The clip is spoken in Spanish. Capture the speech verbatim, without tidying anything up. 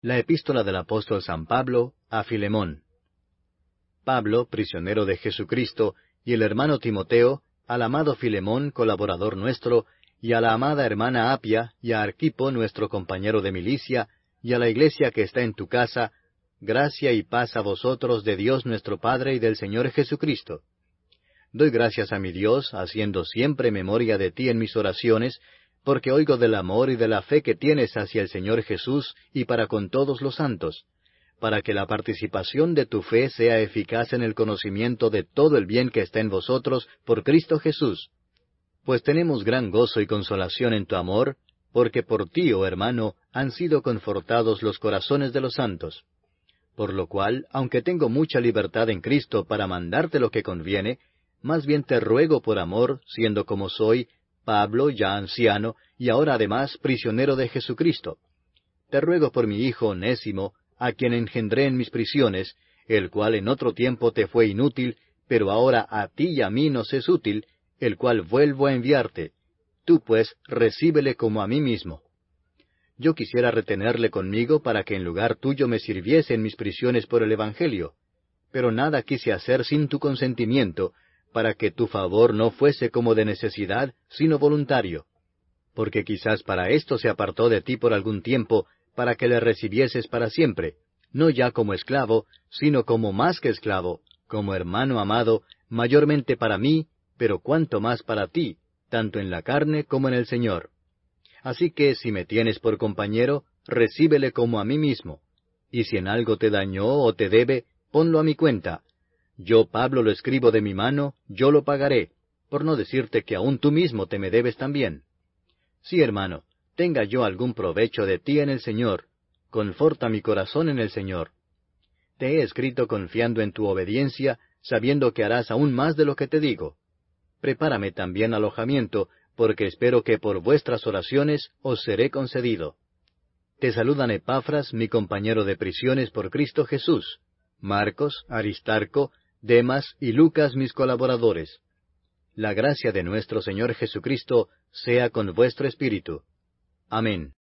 La epístola del apóstol San Pablo a Filemón. Pablo, prisionero de Jesucristo, y el hermano Timoteo, al amado Filemón, colaborador nuestro, y a la amada hermana Apia, y a Arquipo, nuestro compañero de milicia, y a la iglesia que está en tu casa, gracia y paz a vosotros de Dios nuestro Padre y del Señor Jesucristo. Doy gracias a mi Dios, haciendo siempre memoria de ti en mis oraciones, porque oigo del amor y de la fe que tienes hacia el Señor Jesús y para con todos los santos, para que la participación de tu fe sea eficaz en el conocimiento de todo el bien que está en vosotros por Cristo Jesús. Pues tenemos gran gozo y consolación en tu amor, porque por ti, oh hermano, han sido confortados los corazones de los santos. Por lo cual, aunque tengo mucha libertad en Cristo para mandarte lo que conviene, más bien te ruego por amor, siendo como soy, Pablo, ya anciano, y ahora además prisionero de Jesucristo. Te ruego por mi hijo Onésimo, a quien engendré en mis prisiones, el cual en otro tiempo te fue inútil, pero ahora a ti y a mí nos es útil, el cual vuelvo a enviarte. Tú pues recíbele como a mí mismo. Yo quisiera retenerle conmigo para que en lugar tuyo me sirviese en mis prisiones por el Evangelio, pero nada quise hacer sin tu consentimiento, para que tu favor no fuese como de necesidad, sino voluntario. Porque quizás para esto se apartó de ti por algún tiempo, para que le recibieses para siempre, no ya como esclavo, sino como más que esclavo, como hermano amado, mayormente para mí, pero cuanto más para ti, tanto en la carne como en el Señor. Así que si me tienes por compañero, recíbele como a mí mismo. Y si en algo te dañó o te debe, ponlo a mi cuenta. Yo, Pablo, lo escribo de mi mano, yo lo pagaré, por no decirte que aún tú mismo te me debes también. Sí, hermano, tenga yo algún provecho de ti en el Señor, conforta mi corazón en el Señor. Te he escrito confiando en tu obediencia, sabiendo que harás aún más de lo que te digo. Prepárame también alojamiento, porque espero que por vuestras oraciones os seré concedido. Te saludan Epafras, mi compañero de prisiones por Cristo Jesús, Marcos, Aristarco, Demas y Lucas, mis colaboradores. La gracia de nuestro Señor Jesucristo sea con vuestro espíritu. Amén.